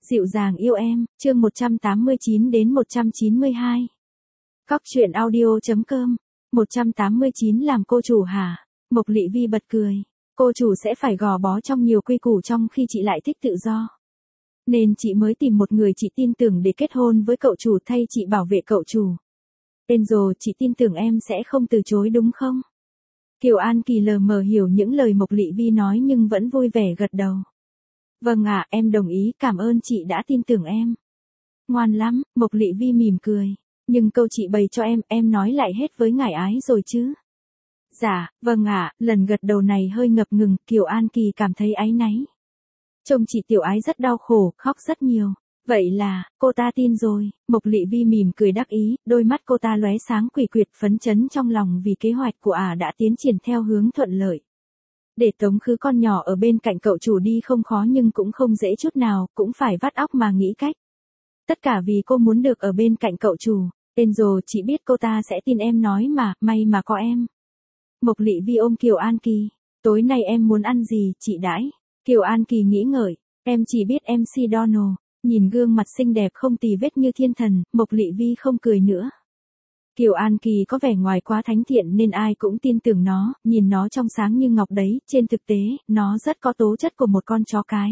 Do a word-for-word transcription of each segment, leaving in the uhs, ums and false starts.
Dịu dàng yêu em, chương một trăm tám mươi chín đến một trăm chín mươi hai. Cóc truyện audio.com. một trăm tám mươi chín làm cô chủ hả? Mộc Lị Vi bật cười. Cô chủ sẽ phải gò bó trong nhiều quy củ trong khi chị lại thích tự do. Nên chị mới tìm một người chị tin tưởng để kết hôn với cậu chủ thay chị bảo vệ cậu chủ. Angel, chị tin tưởng em sẽ không từ chối đúng không? Kiều An Kỳ lờ mờ hiểu những lời Mộc Lị Vi nói nhưng vẫn vui vẻ gật đầu. Vâng ạ, em đồng ý, cảm ơn chị đã tin tưởng em. Ngoan lắm, Mộc Lị Vi mỉm cười. Nhưng câu chị bày cho em, em nói lại hết với ngải ái rồi chứ? Dạ, vâng ạ, lần gật đầu này hơi ngập ngừng, Kiều An Kỳ cảm thấy áy náy. Trông chị Tiểu Ái rất đau khổ, khóc rất nhiều. Vậy là, cô ta tin rồi, Mộc Lị Vi mỉm cười đắc ý, đôi mắt cô ta lóe sáng quỷ quyệt phấn chấn trong lòng vì kế hoạch của ả đã tiến triển theo hướng thuận lợi. Để tống khứ con nhỏ ở bên cạnh cậu chủ đi không khó nhưng cũng không dễ chút nào, cũng phải vắt óc mà nghĩ cách. Tất cả vì cô muốn được ở bên cạnh cậu chủ. Angel, chị biết cô ta sẽ tin em nói mà, may mà có em. Mộc Lị Vi ôm Kiều An Kỳ. Tối nay em muốn ăn gì, chị đãi? Kiều An Kỳ nghĩ ngợi. Em chỉ biết em xê Donald. Nhìn gương mặt xinh đẹp không tì vết như thiên thần, Mộc Lị Vi không cười nữa. Kiều An Kỳ có vẻ ngoài quá thánh thiện nên ai cũng tin tưởng nó, nhìn nó trong sáng như ngọc đấy, trên thực tế, nó rất có tố chất của một con chó cái.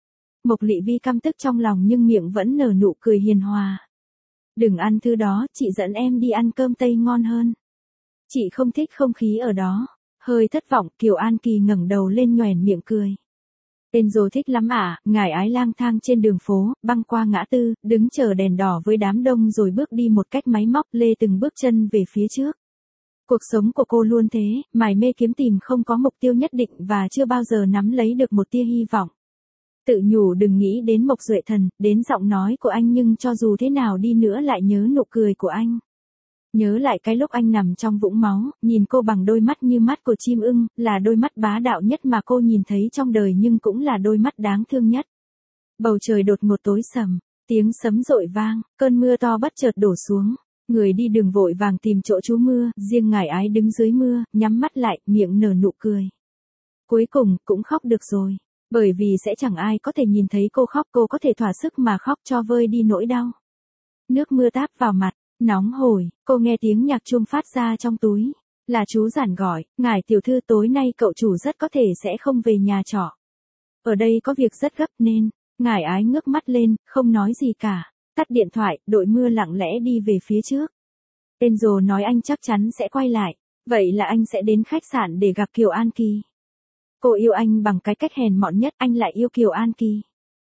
Mộc Lị Vi căm tức trong lòng nhưng miệng vẫn nở nụ cười hiền hòa. Đừng ăn thứ đó, chị dẫn em đi ăn cơm Tây ngon hơn. Chị không thích không khí ở đó. Hơi thất vọng, Kiều An Kỳ ngẩng đầu lên nhoẻn miệng cười. Angel thích lắm à, ngải ái lang thang trên đường phố, băng qua ngã tư, đứng chờ đèn đỏ với đám đông rồi bước đi một cách máy móc lê từng bước chân về phía trước. Cuộc sống của cô luôn thế, mải mê kiếm tìm không có mục tiêu nhất định và chưa bao giờ nắm lấy được một tia hy vọng. Tự nhủ đừng nghĩ đến Mộc Duệ Thần, đến giọng nói của anh nhưng cho dù thế nào đi nữa lại nhớ nụ cười của anh. Nhớ lại cái lúc anh nằm trong vũng máu, nhìn cô bằng đôi mắt như mắt của chim ưng, là đôi mắt bá đạo nhất mà cô nhìn thấy trong đời nhưng cũng là đôi mắt đáng thương nhất. Bầu trời đột ngột tối sầm, tiếng sấm dội vang, cơn mưa to bất chợt đổ xuống. Người đi đường vội vàng tìm chỗ trú mưa, riêng ngải ái đứng dưới mưa, nhắm mắt lại, miệng nở nụ cười. Cuối cùng, cũng khóc được rồi. Bởi vì sẽ chẳng ai có thể nhìn thấy cô khóc, cô có thể thỏa sức mà khóc cho vơi đi nỗi đau. Nước mưa táp vào mặt. Nóng hổi, cô nghe tiếng nhạc chuông phát ra trong túi. Là chú Giản gọi, ngải tiểu thư tối nay cậu chủ rất có thể sẽ không về nhà trọ. Ở đây có việc rất gấp nên, ngải ái ngước mắt lên, không nói gì cả. Tắt điện thoại, đội mưa lặng lẽ đi về phía trước. Angel nói anh chắc chắn sẽ quay lại, vậy là anh sẽ đến khách sạn để gặp Kiều An Kỳ. Cô yêu anh bằng cái cách hèn mọn nhất, anh lại yêu Kiều An Kỳ.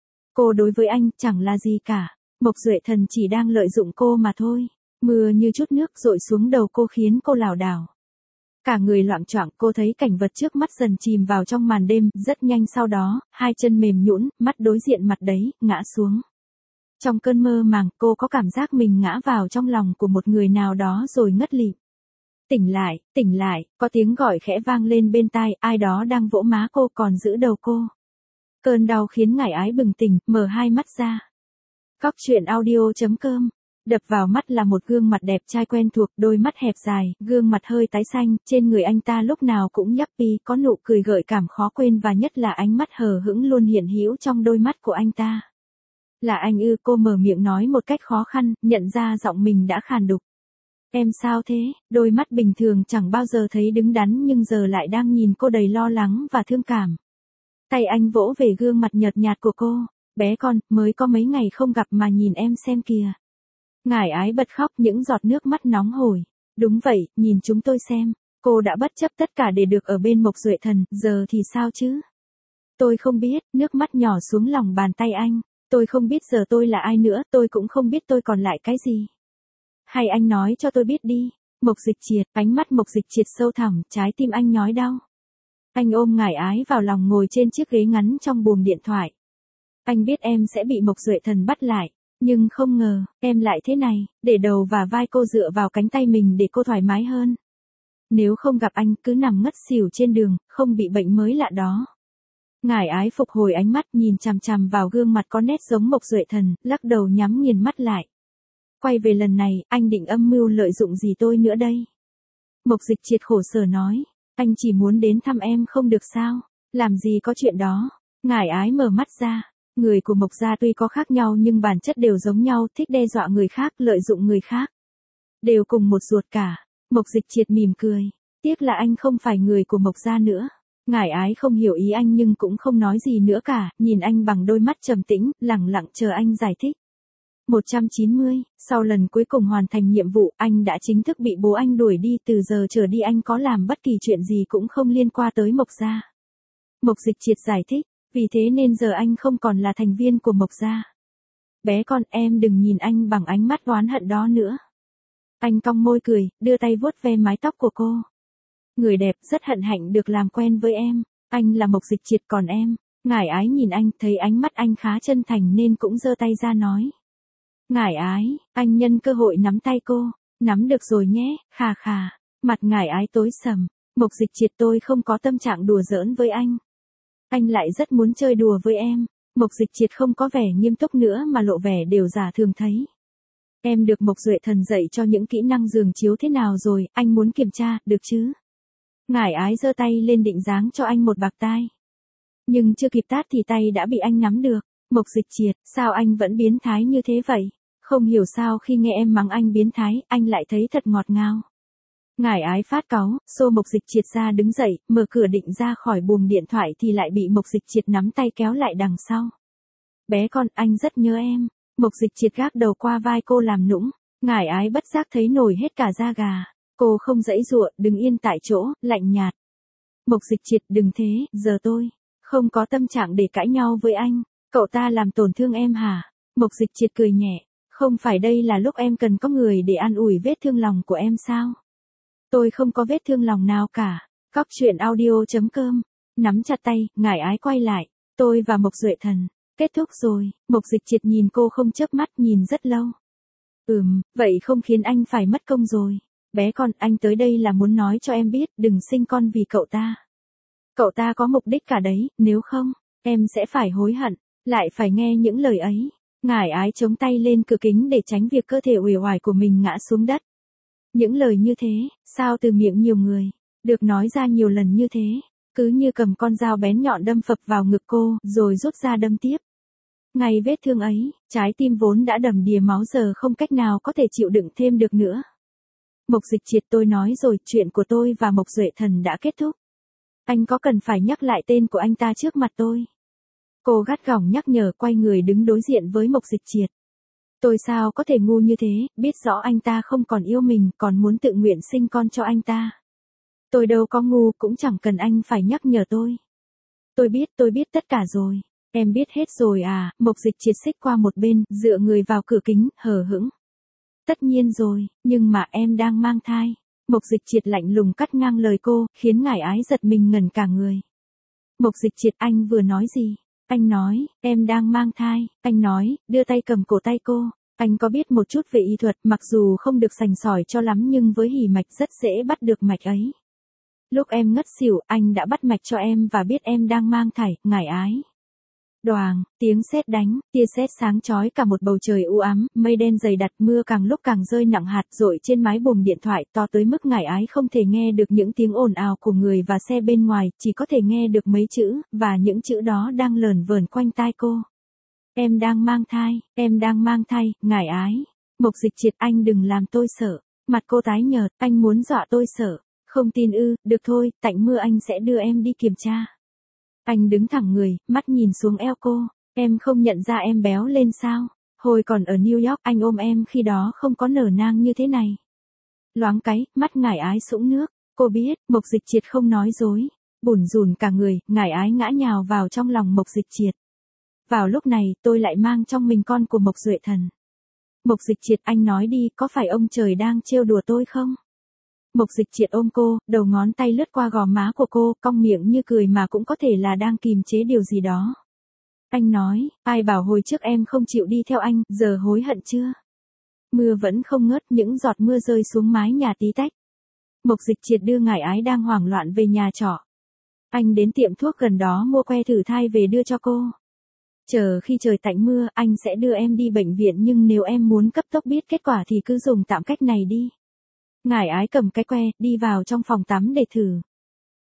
Cô đối với anh chẳng là gì cả, Mộc Duệ Thần chỉ đang lợi dụng cô mà thôi. Mưa như chút nước dội xuống đầu cô khiến cô lảo đảo. Cả người loạng choạng, cô thấy cảnh vật trước mắt dần chìm vào trong màn đêm, rất nhanh sau đó, hai chân mềm nhũn, mắt đối diện mặt đấy, ngã xuống. Trong cơn mơ màng, cô có cảm giác mình ngã vào trong lòng của một người nào đó rồi ngất lịm. Tỉnh lại, tỉnh lại, có tiếng gọi khẽ vang lên bên tai, ai đó đang vỗ má cô còn giữ đầu cô. Cơn đau khiến ngải ái bừng tỉnh, mở hai mắt ra. Cóc truyện audio.com. Đập vào mắt là một gương mặt đẹp trai quen thuộc, đôi mắt hẹp dài, gương mặt hơi tái xanh, trên người anh ta lúc nào cũng yuppie, có nụ cười gợi cảm khó quên và nhất là ánh mắt hờ hững luôn hiện hữu trong đôi mắt của anh ta. Là anh ư? Cô mở miệng nói một cách khó khăn, nhận ra giọng mình đã khàn đục. Em sao thế? Đôi mắt bình thường chẳng bao giờ thấy đứng đắn nhưng giờ lại đang nhìn cô đầy lo lắng và thương cảm. Tay anh vỗ về gương mặt nhợt nhạt của cô. Bé con, mới có mấy ngày không gặp mà nhìn em xem kìa. Ngải ái bật khóc, những giọt nước mắt nóng hổi. Đúng vậy, nhìn chúng tôi xem. Cô đã bất chấp tất cả để được ở bên Mộc Duệ Thần, giờ thì sao chứ? Tôi không biết, nước mắt nhỏ xuống lòng bàn tay anh. Tôi không biết giờ tôi là ai nữa, tôi cũng không biết tôi còn lại cái gì. Hay anh nói cho tôi biết đi. Mộc Dịch Triệt, ánh mắt Mộc Dịch Triệt sâu thẳm, trái tim anh nhói đau. Anh ôm ngải ái vào lòng ngồi trên chiếc ghế ngắn trong buồng điện thoại. Anh biết em sẽ bị Mộc Duệ Thần bắt lại. Nhưng không ngờ, em lại thế này, để đầu và vai cô dựa vào cánh tay mình để cô thoải mái hơn. Nếu không gặp anh, cứ nằm ngất xỉu trên đường, không bị bệnh mới lạ đó. Ngải ái phục hồi ánh mắt nhìn chằm chằm vào gương mặt có nét giống Mộc Duệ Thần, lắc đầu nhắm nghiền mắt lại. Quay về lần này, anh định âm mưu lợi dụng gì tôi nữa đây? Mộc Dịch Triệt khổ sở nói, anh chỉ muốn đến thăm em không được sao? Làm gì có chuyện đó? Ngải ái mở mắt ra. Người của Mộc gia tuy có khác nhau nhưng bản chất đều giống nhau, thích đe dọa người khác, lợi dụng người khác. Đều cùng một ruột cả. Mộc Dịch Triệt mỉm cười. Tiếc là anh không phải người của Mộc gia nữa. Ngải Ái không hiểu ý anh nhưng cũng không nói gì nữa cả, nhìn anh bằng đôi mắt trầm tĩnh, lẳng lặng chờ anh giải thích. một trăm chín mươi, sau lần cuối cùng hoàn thành nhiệm vụ, anh đã chính thức bị bố anh đuổi đi, từ giờ trở đi anh có làm bất kỳ chuyện gì cũng không liên quan tới Mộc gia. Mộc Dịch Triệt giải thích, vì thế nên giờ anh không còn là thành viên của Mộc gia. Bé con, em đừng nhìn anh bằng ánh mắt oán hận đó nữa. Anh cong môi cười, đưa tay vuốt ve mái tóc của cô. Người đẹp, rất hân hạnh được làm quen với em. Anh là Mộc Dịch Triệt còn em. Ngải Ái nhìn anh, thấy ánh mắt anh khá chân thành nên cũng giơ tay ra nói. Ngải Ái, anh nhân cơ hội nắm tay cô. Nắm được rồi nhé, khà khà. Mặt Ngải Ái tối sầm. Mộc Dịch Triệt, tôi không có tâm trạng đùa giỡn với anh. Anh lại rất muốn chơi đùa với em. Mộc Dịch Triệt không có vẻ nghiêm túc nữa mà lộ vẻ đều giả thường thấy. Em được Mộc Duệ Thần dạy cho những kỹ năng giường chiếu thế nào rồi, anh muốn kiểm tra, được chứ? Ngải Ái giơ tay lên định giáng cho anh một bạt tai. Nhưng chưa kịp tát thì tay đã bị anh nắm được. Mộc Dịch Triệt, sao anh vẫn biến thái như thế vậy? Không hiểu sao khi nghe em mắng anh biến thái, anh lại thấy thật ngọt ngào. Ngải Ái phát cáu, xô Mộc Dịch Triệt ra đứng dậy, mở cửa định ra khỏi buồng điện thoại thì lại bị Mộc Dịch Triệt nắm tay kéo lại đằng sau. Bé con, anh rất nhớ em. Mộc Dịch Triệt gác đầu qua vai cô làm nũng. Ngải Ái bất giác thấy nổi hết cả da gà. Cô không giãy giụa, đứng yên tại chỗ, lạnh nhạt. Mộc Dịch Triệt, đừng thế, giờ tôi không có tâm trạng để cãi nhau với anh. Cậu ta làm tổn thương em hả? Mộc Dịch Triệt cười nhẹ. Không phải đây là lúc em cần có người để an ủi vết thương lòng của em sao? Tôi không có vết thương lòng nào cả. Cóc truyện audio chấm com. Nắm chặt tay, Ngải Ái quay lại. Tôi và Mộc Duệ Thần. Kết thúc rồi. Mộc Dịch Triệt nhìn cô không chớp mắt, nhìn rất lâu. Ừm, vậy không khiến anh phải mất công rồi. Bé con, anh tới đây là muốn nói cho em biết, đừng sinh con vì cậu ta. Cậu ta có mục đích cả đấy, nếu không, em sẽ phải hối hận, lại phải nghe những lời ấy. Ngải Ái chống tay lên cửa kính để tránh việc cơ thể uể oải của mình ngã xuống đất. Những lời như thế, sao từ miệng nhiều người, được nói ra nhiều lần như thế, cứ như cầm con dao bén nhọn đâm phập vào ngực cô, rồi rút ra đâm tiếp. Ngay vết thương ấy, trái tim vốn đã đầm đìa máu giờ không cách nào có thể chịu đựng thêm được nữa. Mộc Dịch Triệt, tôi nói rồi, chuyện của tôi và Mộc Duệ Thần đã kết thúc. Anh có cần phải nhắc lại tên của anh ta trước mặt tôi? Cô gắt gỏng nhắc nhở, quay người đứng đối diện với Mộc Dịch Triệt. Tôi sao có thể ngu như thế, biết rõ anh ta không còn yêu mình, còn muốn tự nguyện sinh con cho anh ta. Tôi đâu có ngu, cũng chẳng cần anh phải nhắc nhở tôi. Tôi biết, tôi biết tất cả rồi. Em biết hết rồi à? Mộc Dịch Triệt xích qua một bên, dựa người vào cửa kính, hờ hững. Tất nhiên rồi, nhưng mà em đang mang thai. Mộc Dịch Triệt lạnh lùng cắt ngang lời cô, khiến Ngải Ái giật mình ngẩn cả người. Mộc Dịch Triệt, anh vừa nói gì? Anh nói, em đang mang thai. Anh nói, đưa tay cầm cổ tay cô. Anh có biết một chút về y thuật, mặc dù không được sành sỏi cho lắm nhưng với hỉ mạch rất dễ bắt được mạch ấy. Lúc em ngất xỉu, anh đã bắt mạch cho em và biết em đang mang thai, Ngải Ái. Đoàng, tiếng sét đánh, tia sét sáng chói cả một bầu trời u ám, mây đen dày đặc, mưa càng lúc càng rơi nặng hạt rội trên mái buồng điện thoại, to tới mức Ngải Ái không thể nghe được những tiếng ồn ào của người và xe bên ngoài, chỉ có thể nghe được mấy chữ, và những chữ đó đang lởn vởn quanh tai cô. Em đang mang thai, em đang mang thai, Ngải Ái. Mộc Dịch Triệt, anh đừng làm tôi sợ. Mặt cô tái nhợt, anh muốn dọa tôi sợ. Không tin ư, được thôi, tạnh mưa anh sẽ đưa em đi kiểm tra. Anh đứng thẳng người, mắt nhìn xuống eo cô. Em không nhận ra em béo lên sao? Hồi còn ở New York, anh ôm em khi đó không có nở nang như thế này. Loáng cái, mắt Ngải Ái sũng nước. Cô biết, Mộc Dịch Triệt không nói dối. Bủn rủn cả người, Ngải Ái ngã nhào vào trong lòng Mộc Dịch Triệt. Vào lúc này, tôi lại mang trong mình con của Mộc Duệ Thần. Mộc Dịch Triệt, anh nói đi, có phải ông trời đang trêu đùa tôi không? Mộc Dịch Triệt ôm cô, đầu ngón tay lướt qua gò má của cô, cong miệng như cười mà cũng có thể là đang kìm chế điều gì đó. Anh nói, ai bảo hồi trước em không chịu đi theo anh, giờ hối hận chưa? Mưa vẫn không ngớt, những giọt mưa rơi xuống mái nhà tí tách. Mộc Dịch Triệt đưa Ngải Ái đang hoảng loạn về nhà trọ. Anh đến tiệm thuốc gần đó mua que thử thai về đưa cho cô. Chờ khi trời tạnh mưa, anh sẽ đưa em đi bệnh viện nhưng nếu em muốn cấp tốc biết kết quả thì cứ dùng tạm cách này đi. Ngải Ái cầm cái que, đi vào trong phòng tắm để thử.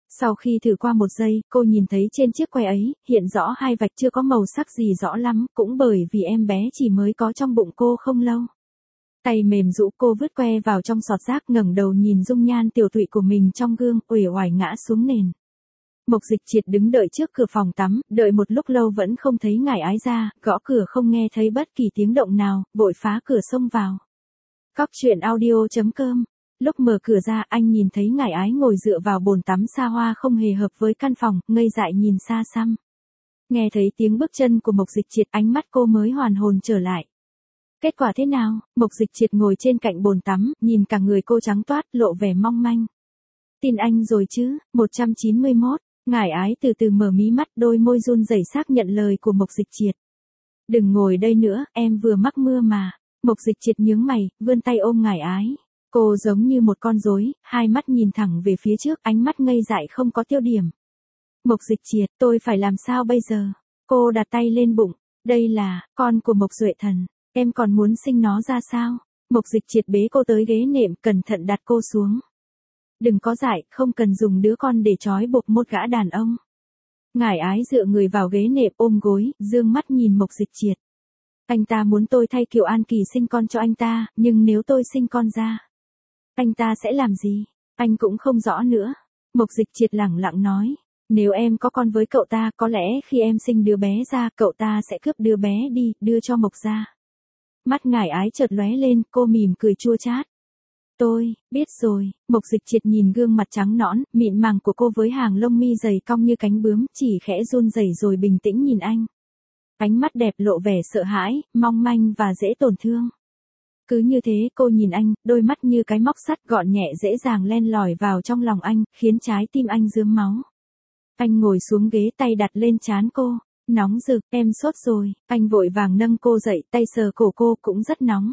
Sau khi thử qua một giây, cô nhìn thấy trên chiếc que ấy, hiện rõ hai vạch chưa có màu sắc gì rõ lắm, cũng bởi vì em bé chỉ mới có trong bụng cô không lâu. Tay mềm rũ, cô vứt que vào trong sọt rác, ngẩng đầu nhìn dung nhan tiểu tụy của mình trong gương, uể oải ngã xuống nền. Mộc Dịch Triệt đứng đợi trước cửa phòng tắm, đợi một lúc lâu vẫn không thấy Ngải Ái ra, gõ cửa không nghe thấy bất kỳ tiếng động nào, vội phá cửa xông vào. Cóc truyện audio chấm com. Lúc mở cửa ra, anh nhìn thấy Ngải Ái ngồi dựa vào bồn tắm xa hoa không hề hợp với căn phòng, ngây dại nhìn xa xăm. Nghe thấy tiếng bước chân của Mộc Dịch Triệt, ánh mắt cô mới hoàn hồn trở lại. Kết quả thế nào? Mộc Dịch Triệt ngồi trên cạnh bồn tắm, nhìn cả người cô trắng toát, lộ vẻ mong manh. Tin anh rồi chứ? một trăm chín mươi mốt. Ngải Ái từ từ mở mí mắt, đôi môi run rẩy xác nhận lời của Mộc Dịch Triệt. Đừng ngồi đây nữa, em vừa mắc mưa mà. Mộc Dịch Triệt nhướng mày, vươn tay ôm Ngải Ái. Cô giống như một con rối, hai mắt nhìn thẳng về phía trước, ánh mắt ngây dại không có tiêu điểm. Mộc Dịch Triệt, tôi phải làm sao bây giờ? Cô đặt tay lên bụng. Đây là con của Mộc Duệ Thần. Em còn muốn sinh nó ra sao? Mộc Dịch Triệt bế cô tới ghế nệm, cẩn thận đặt cô xuống. Đừng có dại, không cần dùng đứa con để trói buộc một gã đàn ông. Ngải Ái dựa người vào ghế nệm, ôm gối, dương mắt nhìn Mộc Dịch Triệt. Anh ta muốn tôi thay Kiều An Kỳ sinh con cho anh ta, nhưng nếu tôi sinh con ra, anh ta sẽ làm gì? Anh cũng không rõ nữa. Mộc Dịch Triệt lẳng lặng nói. Nếu em có con với cậu ta, có lẽ khi em sinh đứa bé ra, cậu ta sẽ cướp đứa bé đi, đưa cho Mộc gia. Mắt Ngải Ái chợt lóe lên, cô mỉm cười chua chát. Tôi, biết rồi. Mộc Dịch Triệt nhìn gương mặt trắng nõn, mịn màng của cô với hàng lông mi dày cong như cánh bướm, chỉ khẽ run rẩy rồi bình tĩnh nhìn anh. Ánh mắt đẹp lộ vẻ sợ hãi, mong manh và dễ tổn thương. Cứ như thế cô nhìn anh, đôi mắt như cái móc sắt gọn nhẹ dễ dàng len lỏi vào trong lòng anh, khiến trái tim anh rướm máu. Anh ngồi xuống ghế, tay đặt lên trán cô. Nóng rực, em sốt rồi. Anh vội vàng nâng cô dậy, tay sờ cổ cô, cũng rất nóng.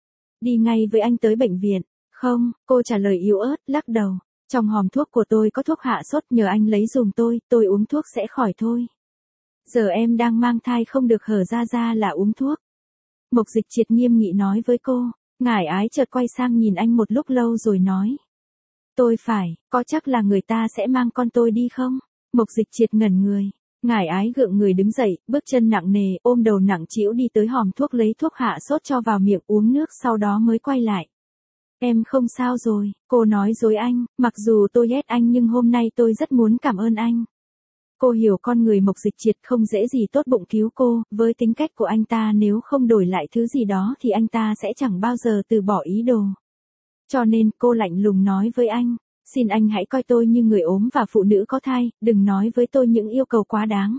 Đi ngay với anh tới bệnh viện. Không, cô trả lời yếu ớt, lắc đầu. Trong hòm thuốc của tôi có thuốc hạ sốt, nhờ anh lấy giùm tôi, tôi uống thuốc sẽ khỏi thôi. Giờ em đang mang thai, không được hở ra ra là uống thuốc. Mộc Dịch Triệt nghiêm nghị nói với cô. Ngải Ái chợt quay sang nhìn anh một lúc lâu rồi nói. Tôi phải, có chắc là người ta sẽ mang con tôi đi không? Mộc Dịch Triệt ngẩn người. Ngải Ái gượng người đứng dậy, bước chân nặng nề, ôm đầu nặng trĩu đi tới hòm thuốc lấy thuốc hạ sốt cho vào miệng, uống nước, sau đó mới quay lại. Em không sao rồi, cô nói dối anh, mặc dù tôi ghét anh nhưng hôm nay tôi rất muốn cảm ơn anh. Cô hiểu con người Mộc Dịch Triệt, không dễ gì tốt bụng cứu cô, với tính cách của anh ta nếu không đổi lại thứ gì đó thì anh ta sẽ chẳng bao giờ từ bỏ ý đồ. Cho nên cô lạnh lùng nói với anh, xin anh hãy coi tôi như người ốm và phụ nữ có thai, đừng nói với tôi những yêu cầu quá đáng.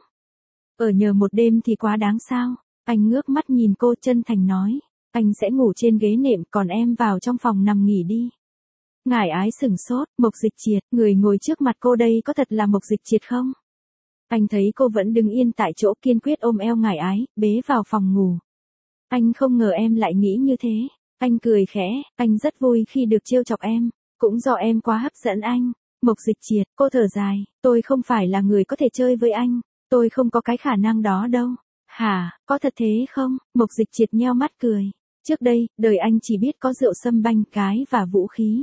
Ở nhờ một đêm thì quá đáng sao? Anh ngước mắt nhìn cô, chân thành nói, anh sẽ ngủ trên ghế nệm, còn em vào trong phòng nằm nghỉ đi. Ngải Ái sửng sốt, Mộc Dịch Triệt, người ngồi trước mặt cô đây có thật là Mộc Dịch Triệt không? Anh thấy cô vẫn đứng yên tại chỗ, kiên quyết ôm eo Ngải Ái, bế vào phòng ngủ. Anh không ngờ em lại nghĩ như thế. Anh cười khẽ, anh rất vui khi được trêu chọc em. Cũng do em quá hấp dẫn anh. Mộc Dịch Triệt, cô thở dài, tôi không phải là người có thể chơi với anh. Tôi không có cái khả năng đó đâu. Hả, có thật thế không? Mộc Dịch Triệt nheo mắt cười. Trước đây, đời anh chỉ biết có rượu sâm banh, cái và vũ khí.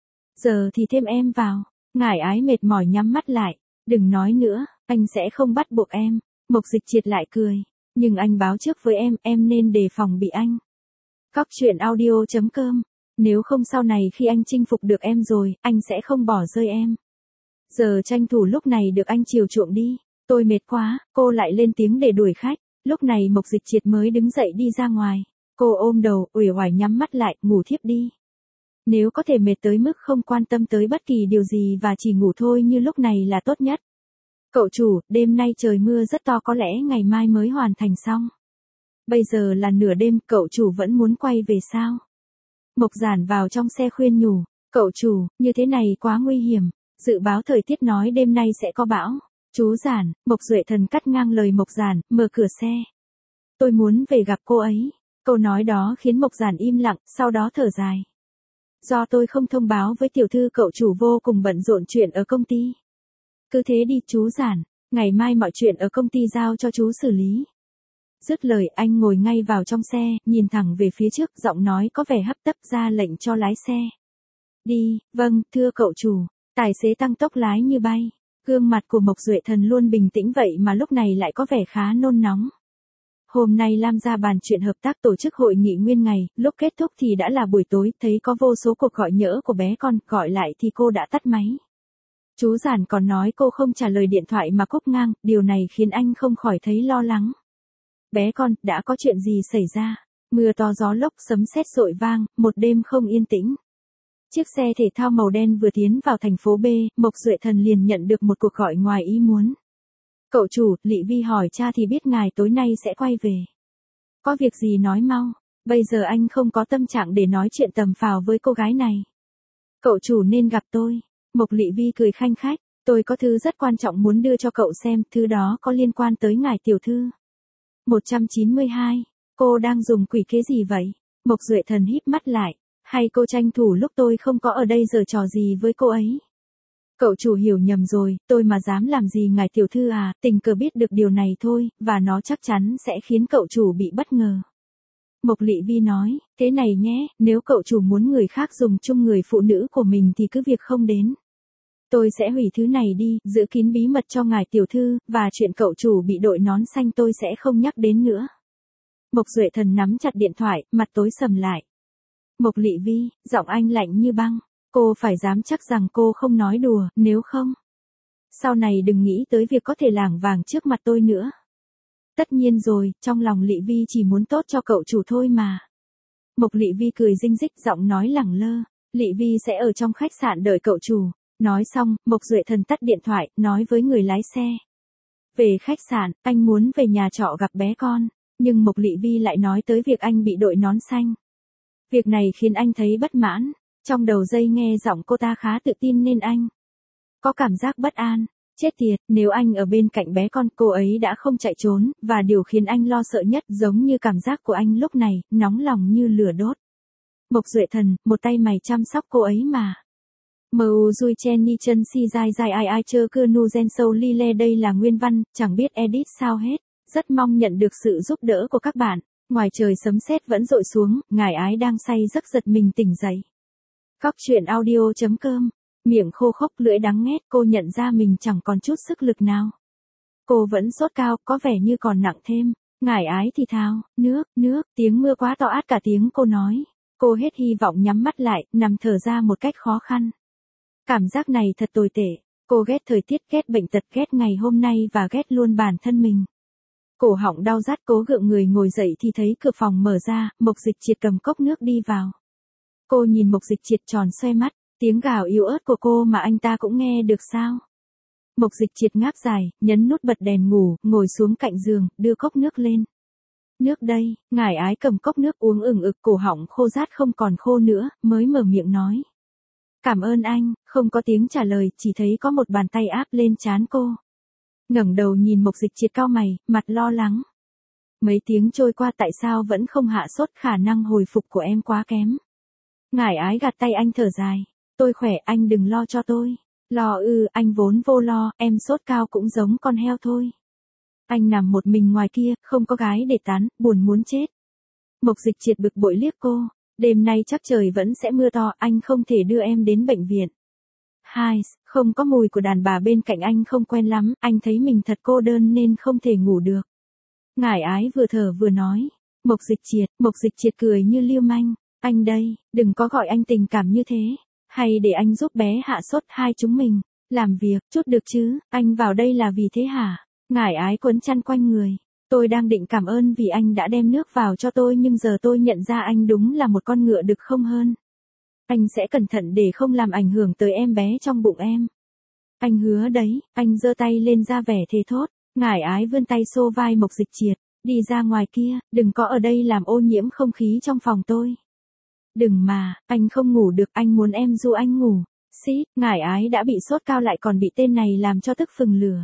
Giờ thì thêm em vào. Ngải Ái mệt mỏi nhắm mắt lại. Đừng nói nữa, anh sẽ không bắt buộc em. Mộc Dịch Triệt lại cười. Nhưng anh báo trước với em, em nên đề phòng bị anh. Cóc truyện audio chấm com. Nếu không sau này khi anh chinh phục được em rồi, anh sẽ không bỏ rơi em. Giờ tranh thủ lúc này được anh chiều chuộng đi. Tôi mệt quá, cô lại lên tiếng để đuổi khách. Lúc này Mộc Dịch Triệt mới đứng dậy đi ra ngoài. Cô ôm đầu, uể oải nhắm mắt lại, ngủ thiếp đi. Nếu có thể mệt tới mức không quan tâm tới bất kỳ điều gì và chỉ ngủ thôi như lúc này là tốt nhất. Cậu chủ, đêm nay trời mưa rất to, có lẽ ngày mai mới hoàn thành xong. Bây giờ là nửa đêm, cậu chủ vẫn muốn quay về sao? Mộc Giản vào trong xe khuyên nhủ, cậu chủ, như thế này quá nguy hiểm, dự báo thời tiết nói đêm nay sẽ có bão. Chú Giản, Mộc Duệ Thần cắt ngang lời Mộc Giản, mở cửa xe. Tôi muốn về gặp cô ấy. Câu nói đó khiến Mộc Giản im lặng, sau đó thở dài. Do tôi không thông báo với tiểu thư, cậu chủ vô cùng bận rộn chuyện ở công ty. Cứ thế đi chú Giản, ngày mai mọi chuyện ở công ty giao cho chú xử lý. Dứt lời anh ngồi ngay vào trong xe, nhìn thẳng về phía trước, giọng nói có vẻ hấp tấp, ra lệnh cho lái xe. Đi, vâng, thưa cậu chủ. Tài xế tăng tốc lái như bay. Gương mặt của Mộc Duệ Thần luôn bình tĩnh vậy mà lúc này lại có vẻ khá nôn nóng. Hôm nay Lam gia bàn chuyện hợp tác tổ chức hội nghị nguyên ngày, lúc kết thúc thì đã là buổi tối, thấy có vô số cuộc gọi nhỡ của bé con, gọi lại thì cô đã tắt máy. Chú Giản còn nói cô không trả lời điện thoại mà cúp ngang, điều này khiến anh không khỏi thấy lo lắng. Bé con, đã có chuyện gì xảy ra? Mưa to gió lốc sấm sét dội vang, một đêm không yên tĩnh. Chiếc xe thể thao màu đen vừa tiến vào thành phố B, Mộc Duệ Thần liền nhận được một cuộc gọi ngoài ý muốn. Cậu chủ, Lị Vi hỏi cha thì biết ngài tối nay sẽ quay về. Có việc gì nói mau, bây giờ anh không có tâm trạng để nói chuyện tầm phào với cô gái này. Cậu chủ nên gặp tôi. Mộc Lị Vi cười khanh khách, tôi có thứ rất quan trọng muốn đưa cho cậu xem, thứ đó có liên quan tới ngài tiểu thư. một trăm chín mươi hai, cô đang dùng quỷ kế gì vậy? Mộc Duệ Thần híp mắt lại, hay cô tranh thủ lúc tôi không có ở đây giở trò gì với cô ấy? Cậu chủ hiểu nhầm rồi, tôi mà dám làm gì ngài tiểu thư à, tình cờ biết được điều này thôi, và nó chắc chắn sẽ khiến cậu chủ bị bất ngờ. Mộc Lị Vi nói, thế này nhé, nếu cậu chủ muốn người khác dùng chung người phụ nữ của mình thì cứ việc không đến. Tôi sẽ hủy thứ này đi, giữ kín bí mật cho ngài tiểu thư, và chuyện cậu chủ bị đội nón xanh tôi sẽ không nhắc đến nữa. Mộc Duệ Thần nắm chặt điện thoại, mặt tối sầm lại. Mộc Lị Vi, giọng anh lạnh như băng. Cô phải dám chắc rằng cô không nói đùa, nếu không. Sau này đừng nghĩ tới việc có thể lảng vàng trước mặt tôi nữa. Tất nhiên rồi, trong lòng Lị Vi chỉ muốn tốt cho cậu chủ thôi mà. Mộc Lị Vi cười rinh rích, giọng nói lẳng lơ. Lị Vi sẽ ở trong khách sạn đợi cậu chủ. Nói xong, Mộc Duệ Thần tắt điện thoại, nói với người lái xe. Về khách sạn, anh muốn về nhà trọ gặp bé con. Nhưng Mộc Lị Vi lại nói tới việc anh bị đội nón xanh. Việc này khiến anh thấy bất mãn. Trong đầu dây nghe giọng cô ta khá tự tin nên anh có cảm giác bất an. Chết tiệt, nếu anh ở bên cạnh bé con, cô ấy đã không chạy trốn, và điều khiến anh lo sợ nhất giống như cảm giác của anh lúc này, nóng lòng như lửa đốt. Mộc Duệ Thần, một tay mày chăm sóc cô ấy mà. Mu Dui Chen Ni Chân Si Dai Dai Ai Ai Chơ Cưa Nu Gen Sâu Li Le, đây là nguyên văn, chẳng biết edit sao hết. Rất mong nhận được sự giúp đỡ của các bạn. Ngoài trời sấm sét vẫn dội xuống, ngải ái đang say giấc giật mình tỉnh dậy. Cóc truyện audio chấm com, miệng khô khốc lưỡi đắng nghét, cô nhận ra mình chẳng còn chút sức lực nào. Cô vẫn sốt cao, có vẻ như còn nặng thêm. Ngải ái thì thào, nước, nước, tiếng mưa quá to át cả tiếng cô nói. Cô hết hy vọng nhắm mắt lại, nằm thở ra một cách khó khăn. Cảm giác này thật tồi tệ. Cô ghét thời tiết, ghét bệnh tật, ghét ngày hôm nay và ghét luôn bản thân mình. Cổ họng đau rát, cố gượng người ngồi dậy thì thấy cửa phòng mở ra, Mộc Dịch Triệt cầm cốc nước đi vào. Cô nhìn Mộc Dịch Triệt tròn xoe mắt, tiếng gào yếu ớt của cô mà anh ta cũng nghe được sao? Mộc Dịch Triệt ngáp dài, nhấn nút bật đèn ngủ, ngồi xuống cạnh giường, đưa cốc nước lên. Nước đây, ngải ái cầm cốc nước uống ửng ực, cổ họng khô rát không còn khô nữa, mới mở miệng nói. Cảm ơn anh, không có tiếng trả lời, chỉ thấy có một bàn tay áp lên trán cô. Ngẩng đầu nhìn Mộc Dịch Triệt cau mày, mặt lo lắng. Mấy tiếng trôi qua tại sao vẫn không hạ sốt, khả năng hồi phục của em quá kém. Ngải ái gạt tay anh thở dài. Tôi khỏe, anh đừng lo cho tôi. Lo ư, anh vốn vô lo, em sốt cao cũng giống con heo thôi. Anh nằm một mình ngoài kia, không có gái để tán, buồn muốn chết. Mộc Dịch Triệt bực bội liếc cô. Đêm nay chắc trời vẫn sẽ mưa to, anh không thể đưa em đến bệnh viện. Hai, không có mùi của đàn bà bên cạnh anh không quen lắm, anh thấy mình thật cô đơn nên không thể ngủ được. Ngải ái vừa thở vừa nói. Mộc Dịch Triệt, Mộc Dịch Triệt cười như lưu manh. Anh đây, đừng có gọi anh tình cảm như thế. Hay để anh giúp bé hạ sốt hai chúng mình. Làm việc, chút được chứ, anh vào đây là vì thế hả? Ngải ái quấn chăn quanh người. Tôi đang định cảm ơn vì anh đã đem nước vào cho tôi nhưng giờ tôi nhận ra anh đúng là một con ngựa đực không hơn. Anh sẽ cẩn thận để không làm ảnh hưởng tới em bé trong bụng em. Anh hứa đấy, anh giơ tay lên ra vẻ thề thốt. Ngải ái vươn tay xô vai Mộc Dịch Triệt. Đi ra ngoài kia, đừng có ở đây làm ô nhiễm không khí trong phòng tôi. Đừng mà, anh không ngủ được, anh muốn em du anh ngủ. Xít, ngải ái đã bị sốt cao lại còn bị tên này làm cho tức phừng lửa.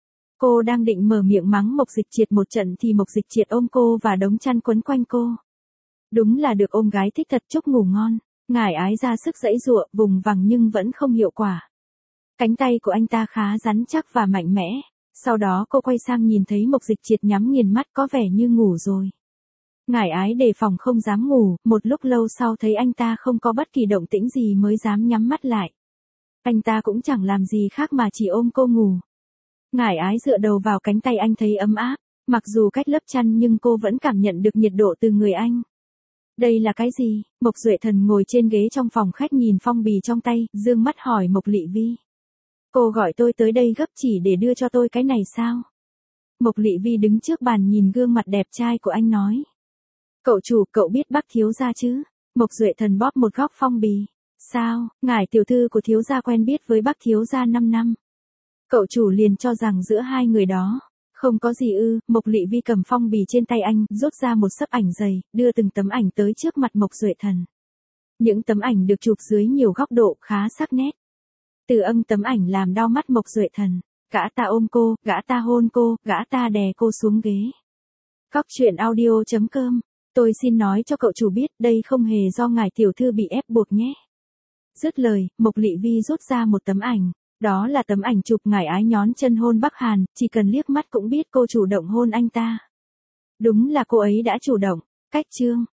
Cô đang định mở miệng mắng Mộc Dịch Triệt một trận thì Mộc Dịch Triệt ôm cô và đống chăn quấn quanh cô. Đúng là được ôm gái thích thật, chúc ngủ ngon. Ngải ái ra sức giãy giụa, vùng vằng nhưng vẫn không hiệu quả. Cánh tay của anh ta khá rắn chắc và mạnh mẽ. Sau đó cô quay sang nhìn thấy Mộc Dịch Triệt nhắm nghiền mắt có vẻ như ngủ rồi. Ngải ái đề phòng không dám ngủ, một lúc lâu sau thấy anh ta không có bất kỳ động tĩnh gì mới dám nhắm mắt lại. Anh ta cũng chẳng làm gì khác mà chỉ ôm cô ngủ. Ngải Ái dựa đầu vào cánh tay anh thấy ấm áp, mặc dù cách lớp chăn nhưng cô vẫn cảm nhận được nhiệt độ từ người anh. Đây là cái gì? Mộc Duệ Thần ngồi trên ghế trong phòng khách nhìn phong bì trong tay, dương mắt hỏi Mộc Lệ Vi. Cô gọi tôi tới đây gấp chỉ để đưa cho tôi cái này sao? Mộc Lệ Vi đứng trước bàn nhìn gương mặt đẹp trai của anh nói. Cậu chủ, cậu biết Bắc thiếu gia chứ? Mộc Duệ Thần bóp một góc phong bì. Sao, ngài tiểu thư của thiếu gia quen biết với Bắc thiếu gia năm năm. Cậu chủ liền cho rằng giữa hai người đó không có gì ư. Mộc Lệ Vi cầm phong bì trên tay anh, rút ra một xấp ảnh dày, đưa từng tấm ảnh tới trước mặt Mộc Duệ Thần. Những tấm ảnh được chụp dưới nhiều góc độ khá sắc nét. Từ âng tấm ảnh làm đau mắt Mộc Duệ Thần. Gã ta ôm cô, gã ta hôn cô, gã ta đè cô xuống ghế. Cóc truyện audio chấm com. Tôi xin nói cho cậu chủ biết đây không hề do ngài tiểu thư bị ép buộc nhé. Dứt lời, Mộc Lệ Vi rút ra một tấm ảnh. Đó là tấm ảnh chụp Ngải Ái nhón chân hôn Bắc Hàn, chỉ cần liếc mắt cũng biết cô chủ động hôn anh ta. Đúng là cô ấy đã chủ động. Cách chương.